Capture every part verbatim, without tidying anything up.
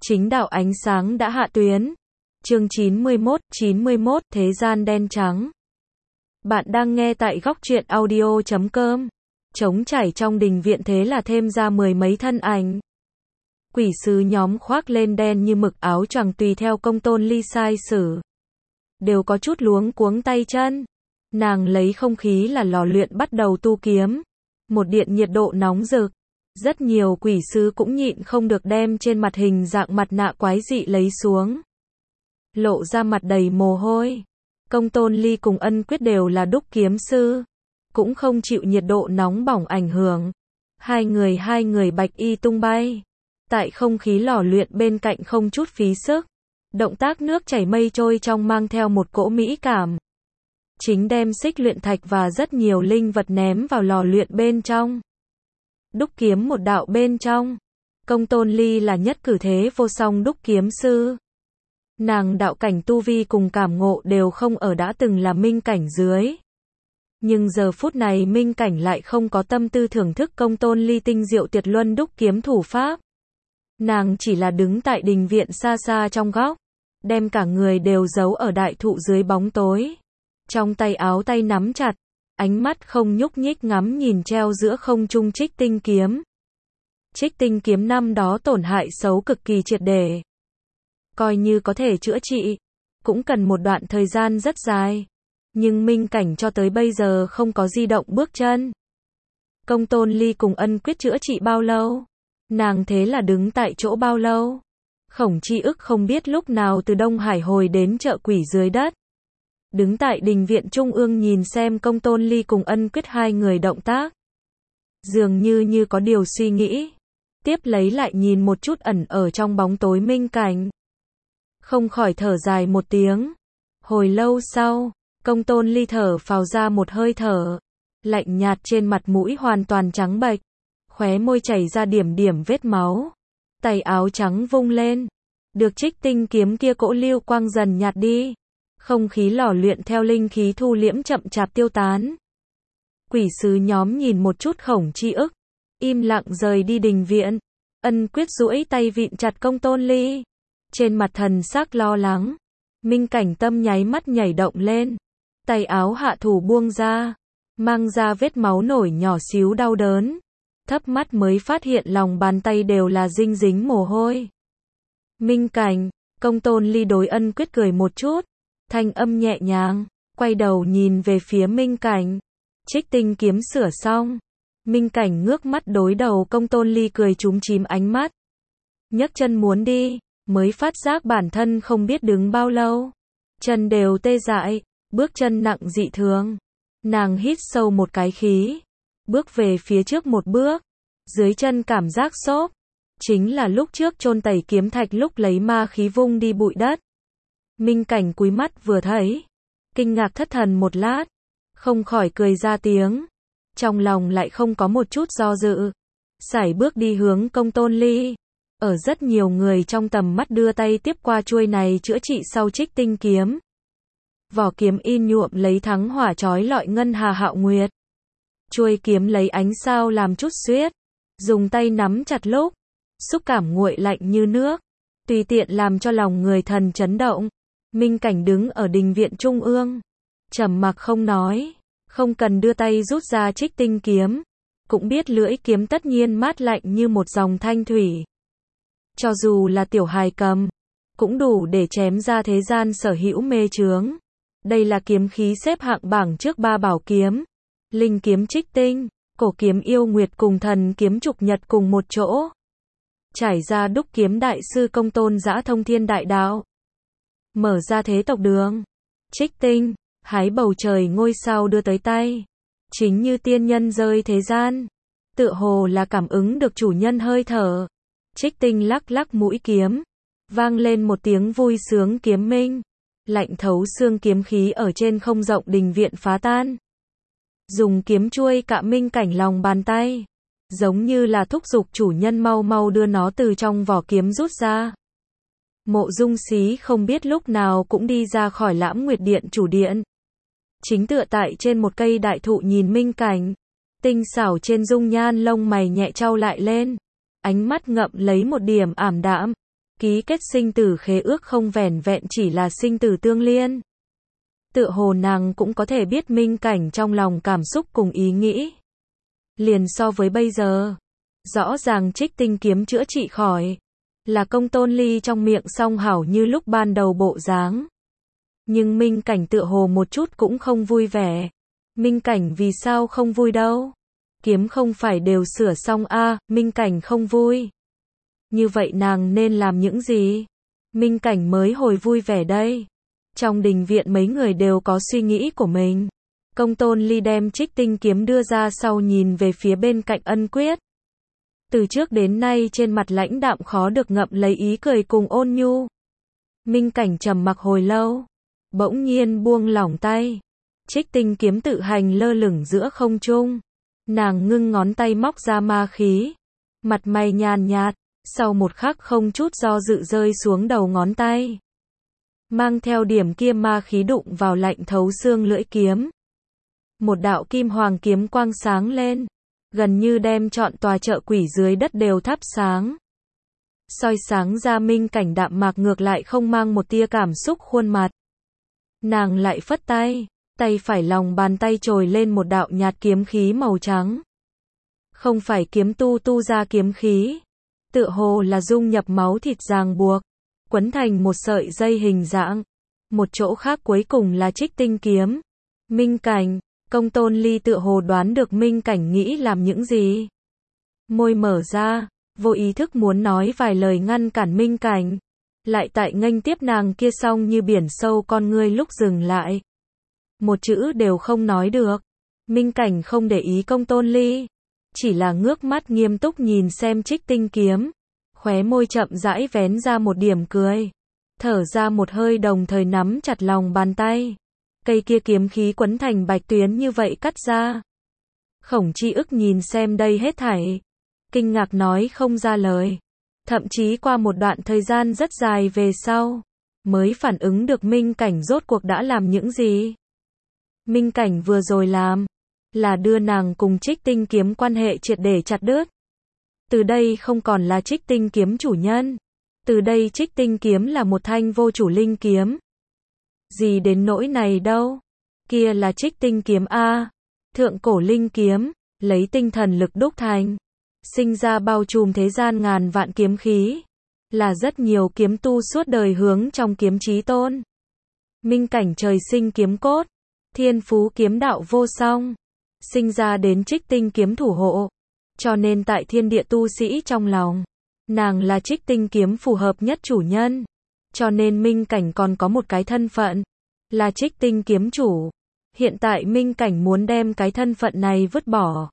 Chính đạo ánh sáng đã hạ tuyến. Chương chín mươi mốt, chín mươi mốt, Thế gian đen trắng. Bạn đang nghe tại góc truyện audio chấm com. Trống trải trong đình viện thế là thêm ra mười mấy thân ảnh. Quỷ sứ nhóm khoác lên đen như mực áo choàng tùy theo Công Tôn Ly sai sử. Đều có chút luống cuống tay chân. Nàng lấy không khí là lò luyện bắt đầu tu kiếm. Một điện nhiệt độ nóng rực. Rất nhiều quỷ sứ cũng nhịn không được đem trên mặt hình dạng mặt nạ quái dị lấy xuống. Lộ ra mặt đầy mồ hôi. Công Tôn Ly cùng Ân Quyết đều là đúc kiếm sư. Cũng không chịu nhiệt độ nóng bỏng ảnh hưởng. Hai người hai người bạch y tung bay. Tại không khí lò luyện bên cạnh không chút phí sức. Động tác nước chảy mây trôi trong mang theo một cỗ mỹ cảm. Chính đem xích luyện thạch và rất nhiều linh vật ném vào lò luyện bên trong. Đúc kiếm một đạo bên trong. Công Tôn Ly là nhất cử thế vô song đúc kiếm sư. Nàng đạo cảnh tu vi cùng cảm ngộ đều không ở đã từng là minh cảnh dưới. Nhưng giờ phút này minh cảnh lại không có tâm tư thưởng thức Công Tôn Ly tinh diệu tuyệt luân đúc kiếm thủ pháp. Nàng chỉ là đứng tại đình viện xa xa trong góc. Đem cả người đều giấu ở đại thụ dưới bóng tối. Trong tay áo tay nắm chặt. Ánh mắt không nhúc nhích ngắm nhìn treo giữa không trung Trích Tinh kiếm. Trích Tinh kiếm năm đó tổn hại xấu cực kỳ triệt để. Coi như có thể chữa trị, cũng cần một đoạn thời gian rất dài. Nhưng minh cảnh cho tới bây giờ không có di động bước chân. Công Tôn Ly cùng Ân Quyết chữa trị bao lâu? Nàng thế là đứng tại chỗ bao lâu? Khổng Chi ức không biết lúc nào từ Đông Hải hồi đến chợ quỷ dưới đất. Đứng tại đình viện trung ương nhìn xem Công Tôn Ly cùng Ân Quyết hai người động tác. Dường như như có điều suy nghĩ. Tiếp lấy lại nhìn một chút ẩn ở trong bóng tối minh cảnh. Không khỏi thở dài một tiếng. Hồi lâu sau, Công Tôn Ly thở phào ra một hơi thở. Lạnh nhạt trên mặt mũi hoàn toàn trắng bệch. Khóe môi chảy ra điểm điểm vết máu. Tay áo trắng vung lên. Được Trích Tinh kiếm kia cỗ lưu quang dần nhạt đi. Không khí lò luyện theo linh khí thu liễm chậm chạp tiêu tán. Quỷ sứ nhóm nhìn một chút Khổng Chi ức. Im lặng rời đi đình viện. Ân Quyết duỗi tay vịn chặt Công Tôn Ly. Trên mặt thần sắc lo lắng. Minh cảnh tâm nháy mắt nhảy động lên. Tay áo hạ thủ buông ra. Mang ra vết máu nổi nhỏ xíu đau đớn. Thấp mắt mới phát hiện lòng bàn tay đều là dinh dính mồ hôi. Minh cảnh, Công Tôn Ly đối Ân Quyết cười một chút. Thanh âm nhẹ nhàng, quay đầu nhìn về phía Minh cảnh. Trích Tinh kiếm sửa xong. Minh cảnh ngước mắt đối đầu Công Tôn Ly cười chúm chím ánh mắt. Nhấc chân muốn đi, mới phát giác bản thân không biết đứng bao lâu. Chân đều tê dại, bước chân nặng dị thường. Nàng hít sâu một cái khí. Bước về phía trước một bước. Dưới chân cảm giác xốp. Chính là lúc trước chôn tẩy kiếm thạch lúc lấy ma khí vung đi bụi đất. Minh cảnh cúi mắt vừa thấy. Kinh ngạc thất thần một lát. Không khỏi cười ra tiếng. Trong lòng lại không có một chút do dự. Sải bước đi hướng Công Tôn Ly. Ở rất nhiều người trong tầm mắt đưa tay tiếp qua chuôi này chữa trị sau Trích Tinh kiếm. Vỏ kiếm in nhuộm lấy thắng hỏa chói lọi ngân hà hạo nguyệt. Chuôi kiếm lấy ánh sao làm chút xuyết. Dùng tay nắm chặt lúc. Xúc cảm nguội lạnh như nước. Tùy tiện làm cho lòng người thần chấn động. Minh cảnh đứng ở đình viện trung ương. Trầm mặc không nói. Không cần đưa tay rút ra Trích Tinh kiếm. Cũng biết lưỡi kiếm tất nhiên mát lạnh như một dòng thanh thủy. Cho dù là tiểu hài cầm. Cũng đủ để chém ra thế gian sở hữu mê chướng. Đây là kiếm khí xếp hạng bảng trước ba bảo kiếm. Linh kiếm Trích Tinh. Cổ kiếm yêu nguyệt cùng thần kiếm trục nhật cùng một chỗ. Trải ra đúc kiếm đại sư Công Tôn Dã thông thiên đại đạo. Mở ra thế tộc đường. Trích Tinh, hái bầu trời ngôi sao đưa tới tay. Chính như tiên nhân rơi thế gian. Tựa hồ là cảm ứng được chủ nhân hơi thở. Trích Tinh lắc lắc mũi kiếm. Vang lên một tiếng vui sướng kiếm minh. Lạnh thấu xương kiếm khí ở trên không rộng đình viện phá tan. Dùng kiếm chuôi cạ Minh cảnh lòng bàn tay. Giống như là thúc giục chủ nhân mau mau đưa nó từ trong vỏ kiếm rút ra. Mộ Dung Xí không biết lúc nào cũng đi ra khỏi Lãm Nguyệt Điện chủ điện. Chính tựa tại trên một cây đại thụ nhìn Minh cảnh. Tinh xảo trên dung nhan lông mày nhẹ trao lại lên. Ánh mắt ngậm lấy một điểm ảm đạm. Ký kết sinh tử khế ước không vẻn vẹn chỉ là sinh tử tương liên. Tựa hồ nàng cũng có thể biết Minh Cảnh trong lòng cảm xúc cùng ý nghĩ. Liền so với bây giờ, rõ ràng Trích Tinh kiếm chữa trị khỏi, là Công Tôn Ly trong miệng song hảo như lúc ban đầu bộ dáng. Nhưng Minh Cảnh tựa hồ một chút cũng không vui vẻ. Minh Cảnh vì sao không vui đâu? Kiếm không phải đều sửa xong a, à, Minh Cảnh không vui. Như vậy nàng nên làm những gì? Minh Cảnh mới hồi vui vẻ đây. Trong đình viện mấy người đều có suy nghĩ của mình. Công Tôn Ly đem Trích Tinh kiếm đưa ra sau nhìn về phía bên cạnh Ân Quyết. Từ trước đến nay trên mặt lãnh đạm khó được ngậm lấy ý cười cùng ôn nhu. Minh Cảnh trầm mặc hồi lâu, bỗng nhiên buông lỏng tay. Trích Tinh kiếm tự hành lơ lửng giữa không trung. Nàng ngưng ngón tay móc ra ma khí. Mặt mày nhàn nhạt, sau một khắc không chút do dự rơi xuống đầu ngón tay. Mang theo điểm kia ma khí đụng vào lạnh thấu xương lưỡi kiếm. Một đạo kim hoàng kiếm quang sáng lên, gần như đem trọn tòa chợ quỷ dưới đất đều thắp sáng. Soi sáng ra Minh Cảnh đạm mạc ngược lại không mang một tia cảm xúc khuôn mặt. Nàng lại phất tay, tay phải lòng bàn tay trồi lên một đạo nhạt kiếm khí màu trắng. Không phải kiếm tu tu ra kiếm khí, tựa hồ là dung nhập máu thịt ràng buộc, quấn thành một sợi dây hình dạng. Một chỗ khác cuối cùng là Trích Tinh kiếm. Minh Cảnh, Công Tôn Ly tựa hồ đoán được Minh Cảnh nghĩ làm những gì. Môi mở ra, vô ý thức muốn nói vài lời ngăn cản Minh Cảnh. Lại tại nghênh tiếp nàng kia xong như biển sâu con ngươi lúc dừng lại. Một chữ đều không nói được. Minh Cảnh không để ý Công Tôn Ly. Chỉ là ngước mắt nghiêm túc nhìn xem Trích Tinh kiếm. Khóe môi chậm rãi vén ra một điểm cười. Thở ra một hơi đồng thời nắm chặt lòng bàn tay. Cây kia kiếm khí quấn thành bạch tuyến như vậy cắt ra. Khổng Chi ức nhìn xem đây hết thảy. Kinh ngạc nói không ra lời. Thậm chí qua một đoạn thời gian rất dài về sau, mới phản ứng được Minh Cảnh rốt cuộc đã làm những gì. Minh Cảnh vừa rồi làm, là đưa nàng cùng Trích Tinh kiếm quan hệ triệt để chặt đứt. Từ đây không còn là Trích Tinh kiếm chủ nhân. Từ đây Trích Tinh kiếm là một thanh vô chủ linh kiếm. Gì đến nỗi này đâu. Kia là Trích Tinh kiếm A. Thượng cổ linh kiếm, lấy tinh thần lực đúc thành. Sinh ra bao trùm thế gian ngàn vạn kiếm khí. Là rất nhiều kiếm tu suốt đời hướng trong kiếm chí tôn. Minh Cảnh trời sinh kiếm cốt. Thiên phú kiếm đạo vô song. Sinh ra đến Trích Tinh kiếm thủ hộ. Cho nên tại thiên địa tu sĩ trong lòng, nàng là Trích Tinh kiếm phù hợp nhất chủ nhân. Cho nên Minh Cảnh còn có một cái thân phận, là Trích Tinh kiếm chủ. Hiện tại Minh Cảnh muốn đem cái thân phận này vứt bỏ.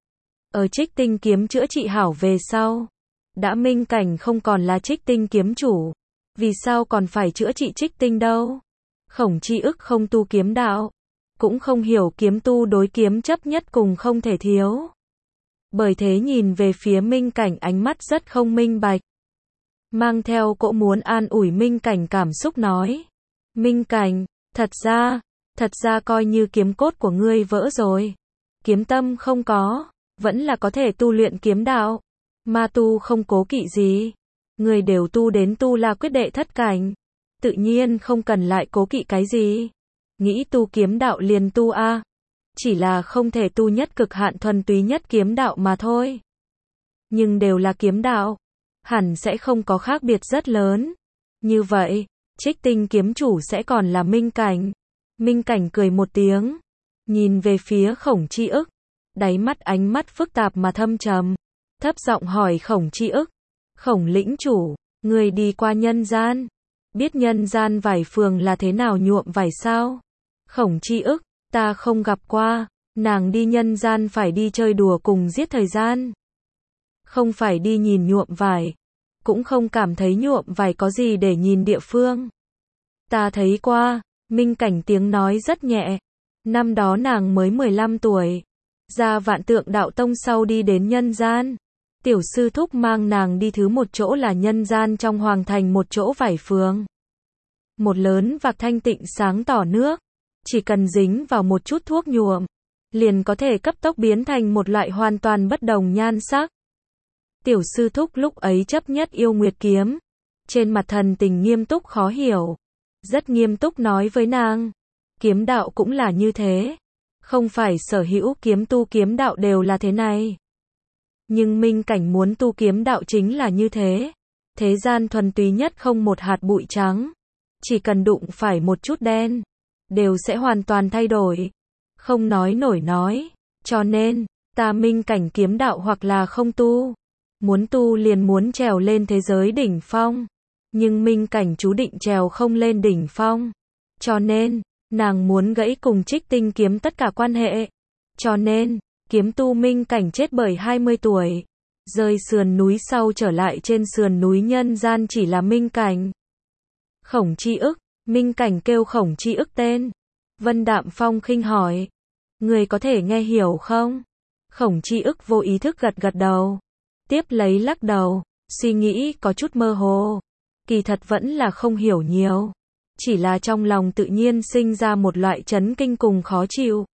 Ở Trích Tinh kiếm chữa trị hảo về sau, đã Minh Cảnh không còn là Trích Tinh kiếm chủ. Vì sao còn phải chữa trị Trích Tinh đâu? Khổng Chi ức không tu kiếm đạo, cũng không hiểu kiếm tu đối kiếm chấp nhất cùng không thể thiếu. Bởi thế nhìn về phía Minh Cảnh ánh mắt rất không minh bạch. Mang theo cỗ muốn an ủi Minh Cảnh cảm xúc nói. Minh Cảnh, thật ra, thật ra coi như kiếm cốt của ngươi vỡ rồi. Kiếm tâm không có, vẫn là có thể tu luyện kiếm đạo. Ma tu không cố kỵ gì. Người đều tu đến tu la quyết đệ thất cảnh. Tự nhiên không cần lại cố kỵ cái gì. Nghĩ tu kiếm đạo liền tu a. Chỉ là không thể tu nhất cực hạn thuần túy nhất kiếm đạo mà thôi. Nhưng đều là kiếm đạo, hẳn sẽ không có khác biệt rất lớn. Như vậy, Trích Tinh kiếm chủ sẽ còn là Minh Cảnh. Minh Cảnh cười một tiếng, nhìn về phía Khổng Chi ức, đáy mắt ánh mắt phức tạp mà thâm trầm, thấp giọng hỏi Khổng Chi ức, Khổng lĩnh chủ, người đi qua nhân gian, biết nhân gian vải phường là thế nào nhuộm vải sao? Khổng Chi ức, ta không gặp qua, nàng đi nhân gian phải đi chơi đùa cùng giết thời gian. Không phải đi nhìn nhuộm vải, cũng không cảm thấy nhuộm vải có gì để nhìn địa phương. Ta thấy qua, Minh Cảnh tiếng nói rất nhẹ. Năm đó nàng mới mười lăm tuổi, ra Vạn Tượng Đạo Tông sau đi đến nhân gian. Tiểu sư thúc mang nàng đi thứ một chỗ là nhân gian trong hoàng thành một chỗ vải phường. Một lớn vạc thanh tịnh sáng tỏ nước, chỉ cần dính vào một chút thuốc nhuộm, liền có thể cấp tốc biến thành một loại hoàn toàn bất đồng nhan sắc. Tiểu sư thúc lúc ấy chấp nhất yêu nguyệt kiếm, trên mặt thần tình nghiêm túc khó hiểu. Rất nghiêm túc nói với nàng. Kiếm đạo cũng là như thế. Không phải sở hữu kiếm tu kiếm đạo đều là thế này. Nhưng Minh Cảnh muốn tu kiếm đạo chính là như thế. Thế gian thuần túy nhất không một hạt bụi trắng. Chỉ cần đụng phải một chút đen, đều sẽ hoàn toàn thay đổi. Không nói nổi nói. Cho nên, ta Minh Cảnh kiếm đạo hoặc là không tu. Muốn tu liền muốn trèo lên thế giới đỉnh phong. Nhưng Minh Cảnh chú định trèo không lên đỉnh phong. Cho nên, nàng muốn gãy cùng Trích Tinh kiếm tất cả quan hệ. Cho nên, kiếm tu Minh Cảnh chết bởi hai mươi tuổi. Rơi sườn núi sau trở lại trên sườn núi nhân gian chỉ là Minh Cảnh. Khổng Chi ức, Minh Cảnh kêu Khổng Chi ức tên. Vân Đạm Phong khinh hỏi. Người có thể nghe hiểu không? Khổng Chi ức vô ý thức gật gật đầu. Tiếp lấy lắc đầu, suy nghĩ có chút mơ hồ. Kỳ thật vẫn là không hiểu nhiều. Chỉ là trong lòng tự nhiên sinh ra một loại chấn kinh cùng khó chịu.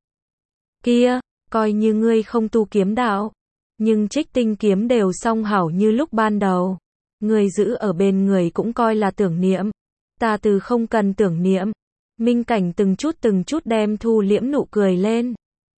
Kia, coi như ngươi không tu kiếm đạo. Nhưng Trích Tinh kiếm đều song hảo như lúc ban đầu. Ngươi giữ ở bên người cũng coi là tưởng niệm. Ta từ không cần tưởng niệm. Minh Cảnh từng chút từng chút đem thu liễm nụ cười lên.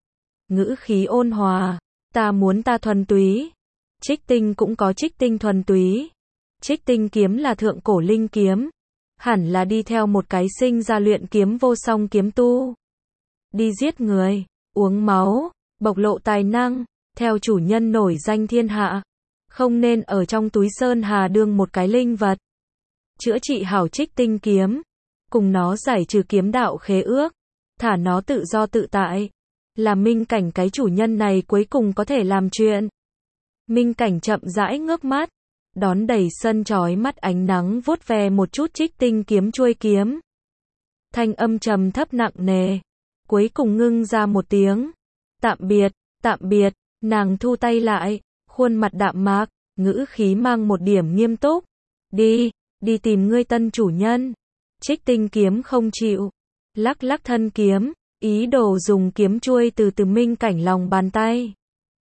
Ngữ khí ôn hòa. Ta muốn ta thuần túy. Trích Tinh cũng có Trích Tinh thuần túy. Trích Tinh kiếm là thượng cổ linh kiếm. Hẳn là đi theo một cái sinh ra luyện kiếm vô song kiếm tu. Đi giết người, uống máu, bộc lộ tài năng, theo chủ nhân nổi danh thiên hạ. Không nên ở trong túi sơn hà đương một cái linh vật. Chữa trị hảo Trích Tinh kiếm. Cùng nó giải trừ kiếm đạo khế ước. Thả nó tự do tự tại. Là Minh Cảnh cái chủ nhân này cuối cùng có thể làm chuyện. Minh Cảnh chậm rãi ngước mắt. Đón đầy sân chói mắt ánh nắng vuốt ve một chút Trích Tinh kiếm chuôi kiếm. Thanh âm trầm thấp nặng nề. Cuối cùng ngưng ra một tiếng. Tạm biệt, tạm biệt, nàng thu tay lại, khuôn mặt đạm mạc, ngữ khí mang một điểm nghiêm túc. Đi, đi tìm ngươi tân chủ nhân. Trích Tinh kiếm không chịu. Lắc lắc thân kiếm, ý đồ dùng kiếm chuôi từ từ Minh Cảnh lòng bàn tay.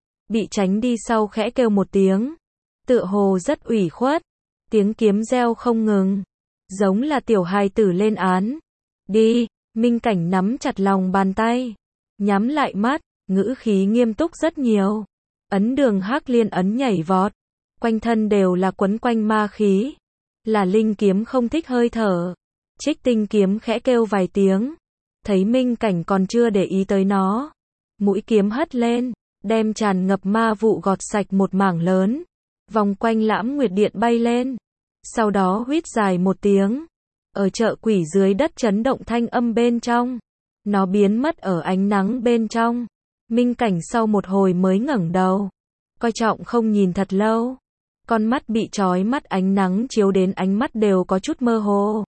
Bị tránh đi sau khẽ kêu một tiếng. Tựa hồ rất ủy khuất. Tiếng kiếm reo không ngừng. Giống là tiểu hài tử lên án. Đi, Minh Cảnh nắm chặt lòng bàn tay. Nhắm lại mắt, ngữ khí nghiêm túc rất nhiều. Ấn đường hắc liên ấn nhảy vọt. Quanh thân đều là quấn quanh ma khí. Là linh kiếm không thích hơi thở. Trích Tinh kiếm khẽ kêu vài tiếng. Thấy Minh Cảnh còn chưa để ý tới nó. Mũi kiếm hất lên. Đem tràn ngập ma vụ gọt sạch một mảng lớn. Vòng quanh Lãm Nguyệt Điện bay lên. Sau đó huýt dài một tiếng. Ở chợ quỷ dưới đất chấn động thanh âm bên trong. Nó biến mất ở ánh nắng bên trong. Minh Cảnh sau một hồi mới ngẩng đầu. Coi trọng không nhìn thật lâu. Con mắt bị chói mắt ánh nắng chiếu đến ánh mắt đều có chút mơ hồ.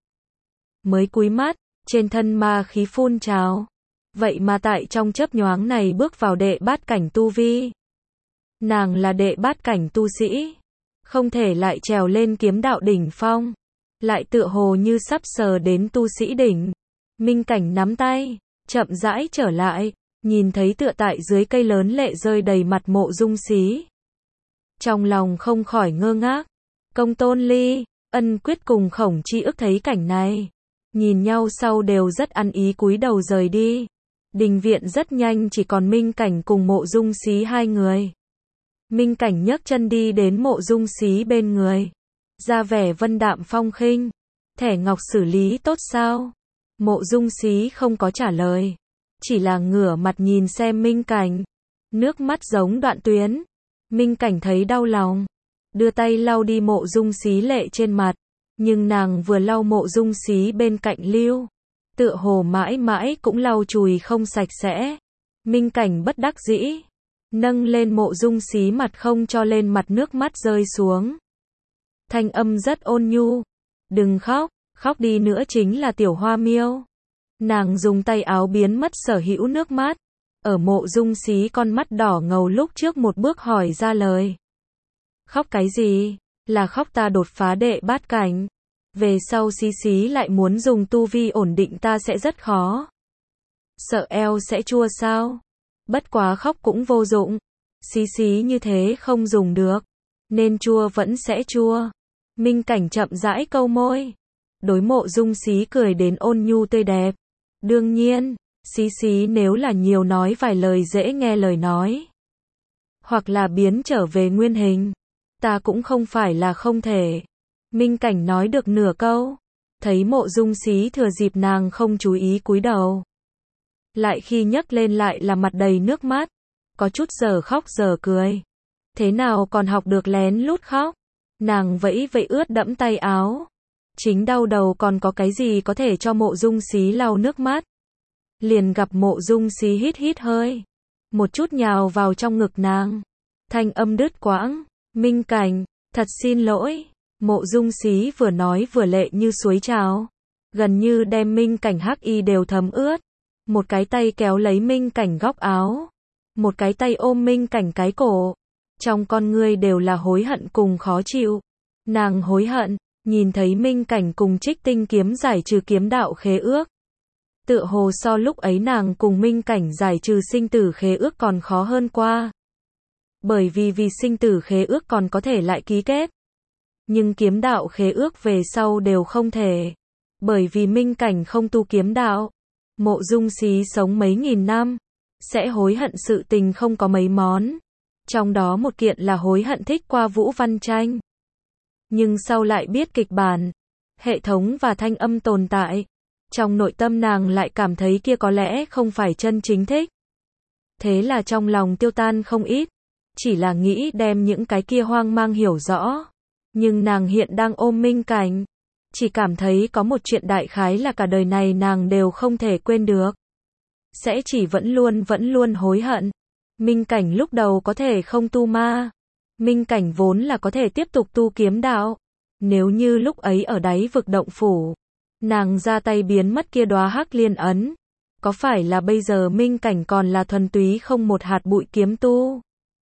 Mới cúi mắt, trên thân ma khí phun trào. Vậy mà tại trong chớp nhoáng này bước vào đệ bát cảnh tu vi. Nàng là đệ bát cảnh tu sĩ. Không thể lại trèo lên kiếm đạo đỉnh phong. Lại tựa hồ như sắp sờ đến tu sĩ đỉnh. Minh Cảnh nắm tay, chậm rãi trở lại. Nhìn thấy tựa tại dưới cây lớn lệ rơi đầy mặt Mộ Dung Xí. Trong lòng không khỏi ngơ ngác. Công Tôn Ly, Ân Quyết cùng Khổng Chi ức thấy cảnh này. Nhìn nhau sau đều rất ăn ý cúi đầu rời đi. Đình viện rất nhanh chỉ còn Minh Cảnh cùng Mộ Dung Xí hai người. Minh Cảnh nhấc chân đi đến Mộ Dung Xí bên người. Ra vẻ vân đạm phong khinh. Thẻ ngọc xử lý tốt sao? Mộ Dung Xí không có trả lời. Chỉ là ngửa mặt nhìn xem Minh Cảnh. Nước mắt giống đoạn tuyến. Minh Cảnh thấy đau lòng. Đưa tay lau đi Mộ Dung Xí lệ trên mặt. Nhưng nàng vừa lau Mộ Dung Xí bên cạnh lưu. Tựa hồ mãi mãi cũng lau chùi không sạch sẽ. Minh Cảnh bất đắc dĩ. Nâng lên Mộ Dung Xí mặt không cho lên mặt nước mắt rơi xuống. Thanh âm rất ôn nhu. Đừng khóc, khóc đi nữa chính là tiểu hoa miêu. Nàng dùng tay áo biến mất sở hữu nước mắt. Ở Mộ Dung Xí con mắt đỏ ngầu lúc trước một bước hỏi ra lời. Khóc cái gì? Là khóc ta đột phá đệ bát cảnh. Về sau Xí Xí lại muốn dùng tu vi ổn định ta sẽ rất khó. Sợ eo sẽ chua sao? Bất quá khóc cũng vô dụng. Xí Xí như thế không dùng được. Nên chua vẫn sẽ chua. Minh Cảnh chậm rãi câu môi. Đối Mộ Dung Xí cười đến ôn nhu tươi đẹp. Đương nhiên, Xí Xí nếu là nhiều nói vài lời dễ nghe lời nói, hoặc là biến trở về nguyên hình, ta cũng không phải là không thể. Minh Cảnh nói được nửa câu, thấy Mộ Dung Xí thừa dịp nàng không chú ý cúi đầu, lại khi nhấc lên lại là mặt đầy nước mắt, có chút giờ khóc giờ cười. Thế nào còn học được lén lút khóc? Nàng vẫy vẫy ướt đẫm tay áo. Chính đau đầu còn có cái gì có thể cho Mộ Dung Xí lau nước mắt. Liền gặp Mộ Dung Xí hít hít hơi, một chút nhào vào trong ngực nàng. Thanh âm đứt quãng, Minh Cảnh, thật xin lỗi. Mộ Dung Xí vừa nói vừa lệ như suối trào, gần như đem Minh Cảnh hắc y đều thấm ướt. Một cái tay kéo lấy Minh Cảnh góc áo, một cái tay ôm Minh Cảnh cái cổ. Trong con ngươi đều là hối hận cùng khó chịu. Nàng hối hận, nhìn thấy Minh Cảnh cùng Trích Tinh kiếm giải trừ kiếm đạo khế ước. Tựa hồ so lúc ấy nàng cùng Minh Cảnh giải trừ sinh tử khế ước còn khó hơn qua. Bởi vì vì sinh tử khế ước còn có thể lại ký kết, nhưng kiếm đạo khế ước về sau đều không thể. Bởi vì Minh Cảnh không tu kiếm đạo, Mộ Dung Xí sống mấy nghìn năm, sẽ hối hận sự tình không có mấy món. Trong đó một kiện là hối hận thích qua Vũ Văn Tranh. Nhưng sau lại biết kịch bản, hệ thống và thanh âm tồn tại. Trong nội tâm nàng lại cảm thấy kia có lẽ không phải chân chính thích. Thế là trong lòng tiêu tan không ít. Chỉ là nghĩ đem những cái kia hoang mang hiểu rõ. Nhưng nàng hiện đang ôm Minh Cảnh. Chỉ cảm thấy có một chuyện đại khái là cả đời này nàng đều không thể quên được. Sẽ chỉ vẫn luôn vẫn luôn hối hận. Minh Cảnh lúc đầu có thể không tu ma. Minh Cảnh vốn là có thể tiếp tục tu kiếm đạo. Nếu như lúc ấy ở đáy vực động phủ, nàng ra tay biến mất kia đóa hắc liên ấn, có phải là bây giờ Minh Cảnh còn là thuần túy không một hạt bụi kiếm tu?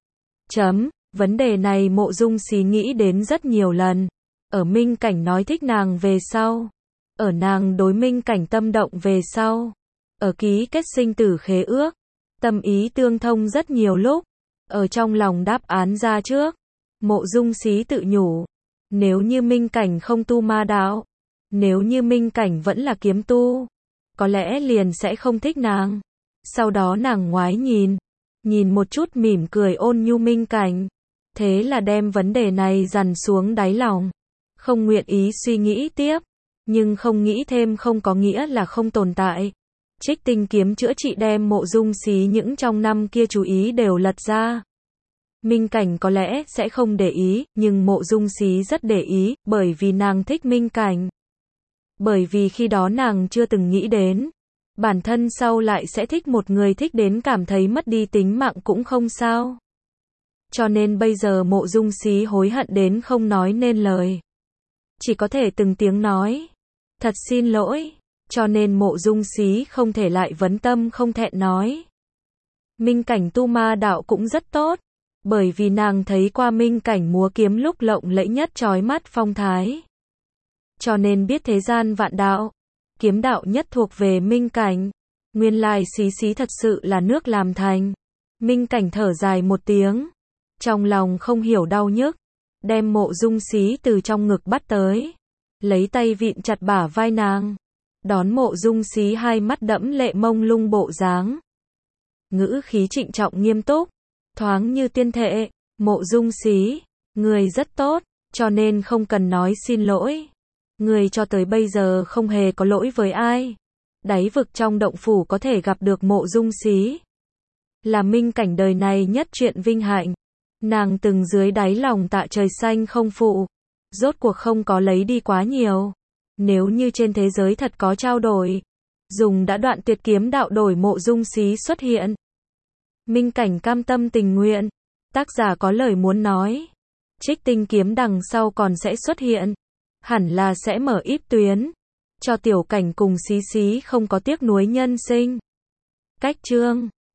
Chấm, vấn đề này Mộ Dung Xí nghĩ đến rất nhiều lần. Ở Minh Cảnh nói thích nàng về sau, ở nàng đối Minh Cảnh tâm động về sau, ở ký kết sinh tử khế ước, tâm ý tương thông rất nhiều lúc. Ở trong lòng đáp án ra trước, Mộ Dung Xí tự nhủ, nếu như Minh Cảnh không tu ma đạo, nếu như Minh Cảnh vẫn là kiếm tu, có lẽ liền sẽ không thích nàng. Sau đó nàng ngoái nhìn, nhìn một chút mỉm cười ôn nhu Minh Cảnh, thế là đem vấn đề này dằn xuống đáy lòng, không nguyện ý suy nghĩ tiếp, nhưng không nghĩ thêm không có nghĩa là không tồn tại. Trích Tinh kiếm chữa trị đem Mộ Dung Xí những trong năm kia chú ý đều lật ra. Minh Cảnh có lẽ sẽ không để ý, nhưng Mộ Dung Xí rất để ý, bởi vì nàng thích Minh Cảnh. Bởi vì khi đó nàng chưa từng nghĩ đến, bản thân sau lại sẽ thích một người thích đến cảm thấy mất đi tính mạng cũng không sao. Cho nên bây giờ Mộ Dung Xí hối hận đến không nói nên lời. Chỉ có thể từng tiếng nói, thật xin lỗi. Cho nên Mộ Dung Xí không thể lại vấn tâm không thẹn nói. Minh Cảnh tu ma đạo cũng rất tốt, bởi vì nàng thấy qua Minh Cảnh múa kiếm lúc lộng lẫy nhất chói mắt phong thái. Cho nên biết thế gian vạn đạo, kiếm đạo nhất thuộc về Minh Cảnh. Nguyên lai Xí Xí thật sự là nước làm thành. Minh Cảnh thở dài một tiếng, trong lòng không hiểu đau nhức, đem Mộ Dung Xí từ trong ngực bắt tới, lấy tay vịn chặt bả vai nàng. Đón Mộ Dung Xí hai mắt đẫm lệ mông lung bộ dáng, ngữ khí trịnh trọng nghiêm túc, thoáng như tiên thệ. Mộ Dung Xí, người rất tốt, cho nên không cần nói xin lỗi. Người cho tới bây giờ không hề có lỗi với ai. Đáy vực trong động phủ có thể gặp được Mộ Dung Xí, là Minh Cảnh đời này nhất chuyện vinh hạnh. Nàng từng dưới đáy lòng tạ trời xanh không phụ, rốt cuộc không có lấy đi quá nhiều. Nếu như trên thế giới thật có trao đổi, dùng đã đoạn tuyệt kiếm đạo đổi Mộ Dung Xí xuất hiện, Minh Cảnh cam tâm tình nguyện. Tác giả có lời muốn nói, Trích Tinh kiếm đằng sau còn sẽ xuất hiện, hẳn là sẽ mở ít tuyến, cho Tiểu Cảnh cùng Xí Xí không có tiếc nuối nhân sinh. Cách chương